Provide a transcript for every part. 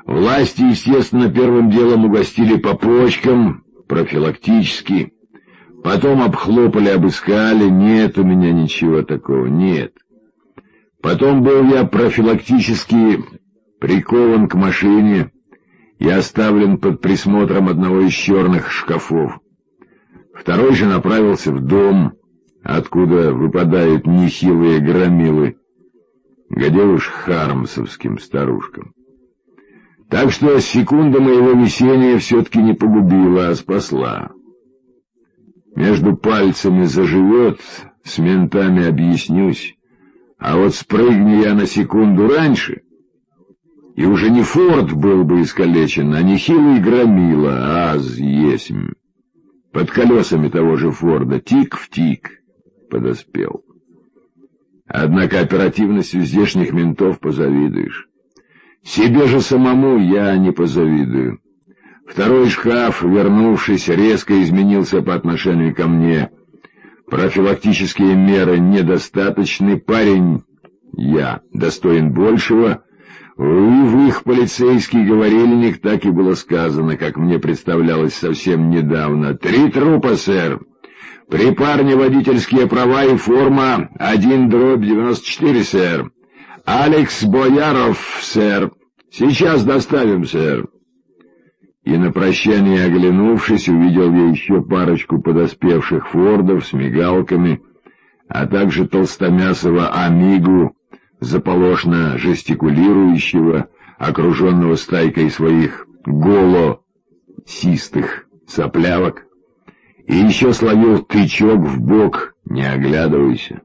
Власти, естественно, первым делом угостили по почкам, профилактически. Потом обхлопали, обыскали. Нет у меня ничего такого, нет. Потом был я профилактически прикован к машине и оставлен под присмотром одного из черных шкафов. Второй же направился в дом, откуда выпадают нехилые громилы, где уж хармсовским старушкам. Так что секунда моего весения все-таки не погубила, а спасла. Между пальцами заживет, с ментами объяснюсь, а вот спрыгни я на секунду раньше, и уже не Форд был бы искалечен, а нехилый громила, аз есмь. Под колесами того же Форда тик в тик подоспел. Однако оперативностью здешних ментов позавидуешь. Себе же самому я не позавидую. Второй шкаф, вернувшись, резко изменился по отношению ко мне. Профилактические меры недостаточны, парень, я, достоин большего. В их полицейский говорильник так и было сказано, как мне представлялось совсем недавно. 3 трупа, сэр. При парне водительские права и форма 1/94, сэр. Алекс Бояров, сэр. Сейчас доставим, сэр. И на прощание, оглянувшись, увидел я еще парочку подоспевших фордов с мигалками, а также толстомясого амигу, заполошно жестикулирующего, окруженного стайкой своих голосистых соплявок, и еще словил тычок в бок: «Не оглядывайся».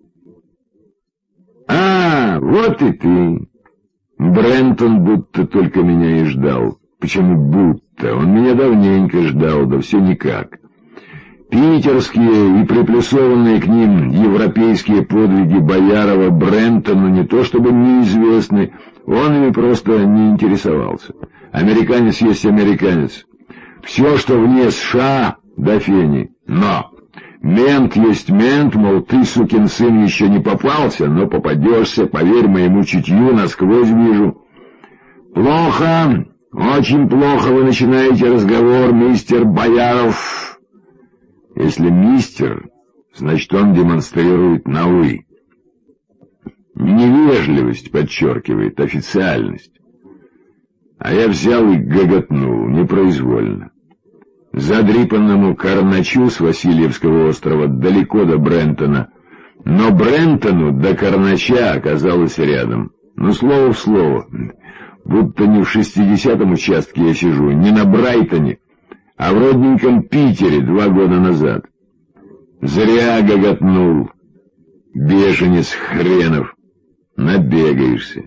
«А, вот и ты!» Брентон будто только меня и ждал. Почему будто? Он меня давненько ждал, да все никак. Питерские и приплюсованные к ним европейские подвиги Боярова Брентону не то чтобы неизвестны, он ими просто не интересовался. Американец есть американец. Все, что вне США, до фени. Но мент есть мент, мол, ты, сукин сын, еще не попался, но попадешься, поверь моему чутью, насквозь вижу. Плохо, очень плохо вы начинаете разговор, мистер Бояров. Если мистер, значит, он демонстрирует на «вы». Невежливость подчеркивает официальность. А я взял и гоготнул, непроизвольно. Задрипанному Карначу с Васильевского острова далеко до Брентона, но Брентону до Карнача оказалось рядом. Ну, слово в слово, будто не в 60-м участке я сижу, не на Брайтоне, а в родненьком Питере 2 года назад. Зря гоготнул, бешенец хренов, набегаешься.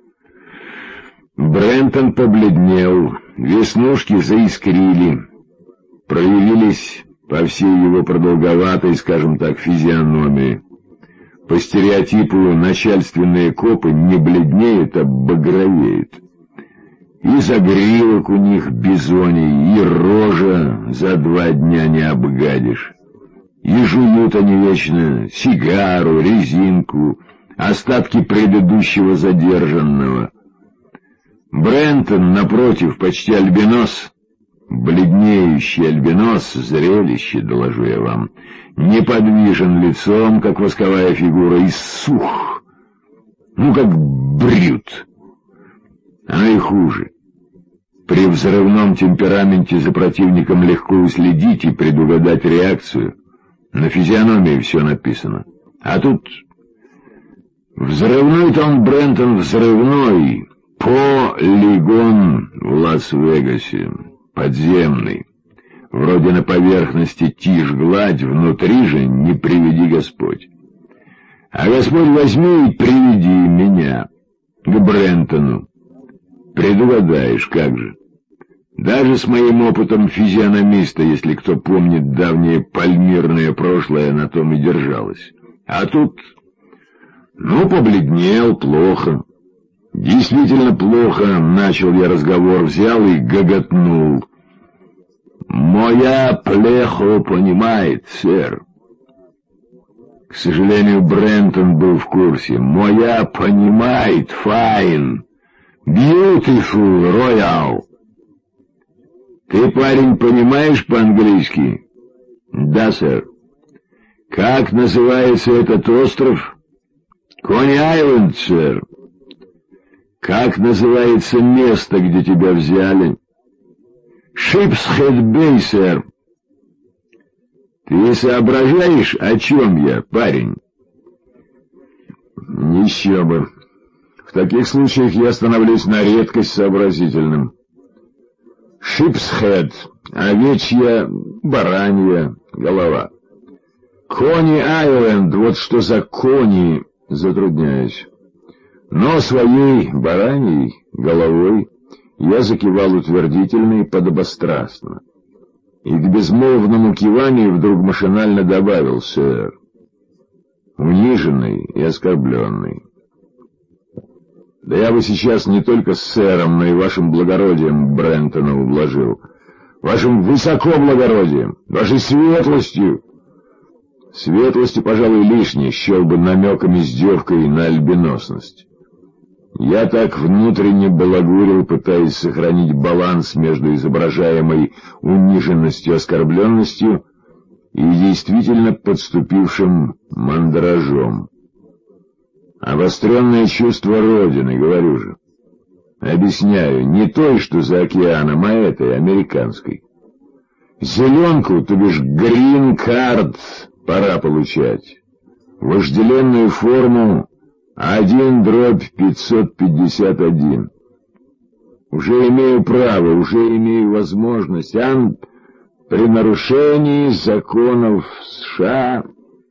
Брентон побледнел, веснушки заискрили, проявились по всей его продолговатой, скажем так, физиономии. По стереотипу начальственные копы не бледнеют, а багровеют. И загривок у них бизоний, и рожа за 2 дня не обгадишь. И жуют они вечно сигару, резинку, остатки предыдущего задержанного. Брентон, напротив, почти альбинос, бледнеющий альбинос, зрелище, доложу я вам, неподвижен лицом, как восковая фигура, и сух, ну, как брют. Оно и хуже. При взрывном темпераменте за противником легко уследить и предугадать реакцию. На физиономии все написано. А тут взрывной-то он, Брентон, взрывной, полигон в Лас-Вегасе, подземный. Вроде на поверхности тишь-гладь, внутри же не приведи Господь. А Господь возьми и приведи меня к Брентону. Предугадаешь, как же. Даже с моим опытом физиономиста, если кто помнит давнее пальмирное прошлое, на том и держалось. А тут, ну, побледнел, плохо. Действительно плохо, начал я разговор, взял и гоготнул. «Моя плехо понимает, сэр». К сожалению, Брентон был в курсе. «Моя понимает, файн». Beautiful Royal. Ты, парень, понимаешь по-английски? Да, сэр. Как называется этот остров? Кони-Айленд, сэр. Как называется место, где тебя взяли? Шипсхед-Бэй, сэр. Ты соображаешь, о чем я, парень? Еще бы. В таких случаях я становлюсь на редкость сообразительным. Шипсхед, овечья, баранья голова. Кони-Айленд, вот что за кони, затрудняюсь. Но своей бараньей головой я закивал утвердительно и подобострастно. И к безмолвному киванию вдруг машинально добавил: сэр, униженный и оскорбленный. Да я бы сейчас не только с сэром, но и вашим благородием Брентона ублажил. Вашим высокоблагородием, вашей светлостью. Светлости, пожалуй, лишней, счел бы намеком издевкой на альбиносность. Я так внутренне балагурил, пытаясь сохранить баланс между изображаемой униженностью и оскорбленностью и действительно подступившим мандражом. Обостренное чувство Родины, говорю же. Объясняю, не той, что за океаном, а этой, американской. Зеленку, то бишь грин-кард, пора получать. Вожделенную форму 1/551. Уже имею право, уже имею возможность, при нарушении законов США...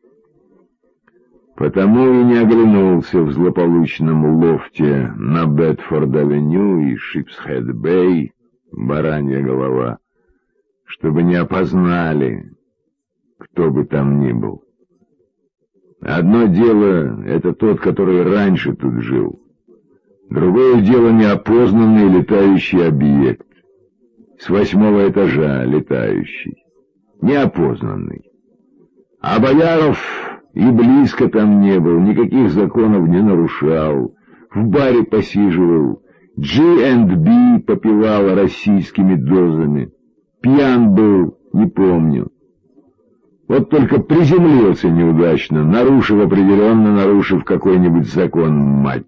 Потому и не оглянулся в злополучном лофте на Бетфорд-авеню и Шипсхед-Бэй, баранья голова, чтобы не опознали, кто бы там ни был. Одно дело — это тот, который раньше тут жил. Другое дело — неопознанный летающий объект. С 8-го этажа летающий. Неопознанный. А Бояров и близко там не был, никаких законов не нарушал, в баре посиживал, G&B попивал российскими дозами, пьян был, не помню. Вот только приземлился неудачно, определенно нарушив какой-нибудь закон, мать.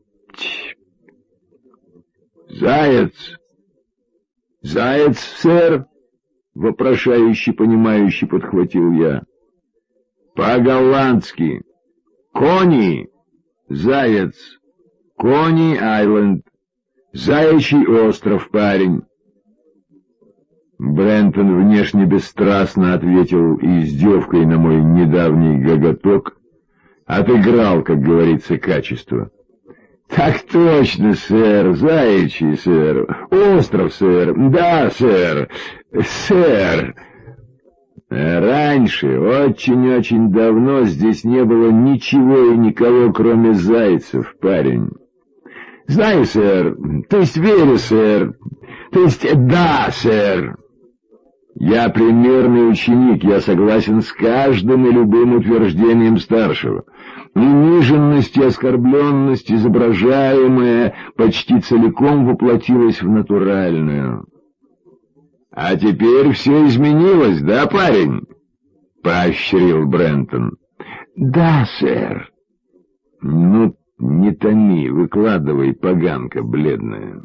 «Заяц! Заяц, сэр!» — вопрошающий, понимающий подхватил я. По-голландски. Кони, заяц, Кони-Айленд, заячий остров, парень. Брентон внешне бесстрастно ответил издевкой на мой недавний гоготок, отыграл, как говорится, качество. Так точно, сэр, заячий, сэр, остров, сэр, да, сэр, сэр. Раньше, очень-очень давно, здесь не было ничего и никого, кроме зайцев, парень. Знаю, сэр, то есть верю, сэр, то есть да, сэр. Я примерный ученик, я согласен с каждым и любым утверждением старшего. Униженность и оскорбленность, изображаемая, почти целиком воплотилась в натуральную. «А теперь все изменилось, да, парень?» — поощрил Брентон. «Да, сэр». «Ну, не томи, выкладывай, поганка бледная».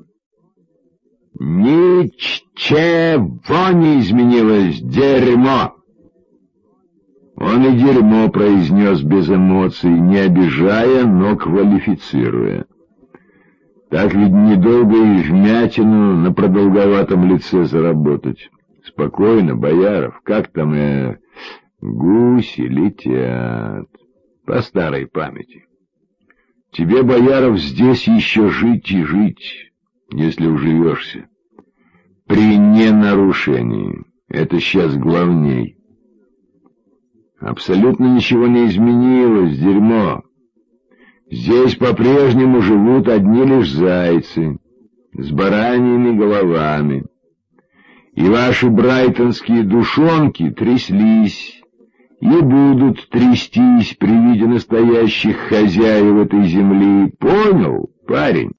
«Ничего не изменилось, дерьмо!» Он и дерьмо произнес без эмоций, не обижая, но квалифицируя. Так ведь недолго и вмятину на продолговатом лице заработать. Спокойно, Бояров, как там гуси летят. По старой памяти. Тебе, Бояров, здесь еще жить и жить, если уживешься. При ненарушении. Это сейчас главней. Абсолютно ничего не изменилось, дерьмо. Здесь по-прежнему живут одни лишь зайцы, с бараньими головами. И ваши брайтонские душонки тряслись и будут трястись при виде настоящих хозяев этой земли. Понял, парень?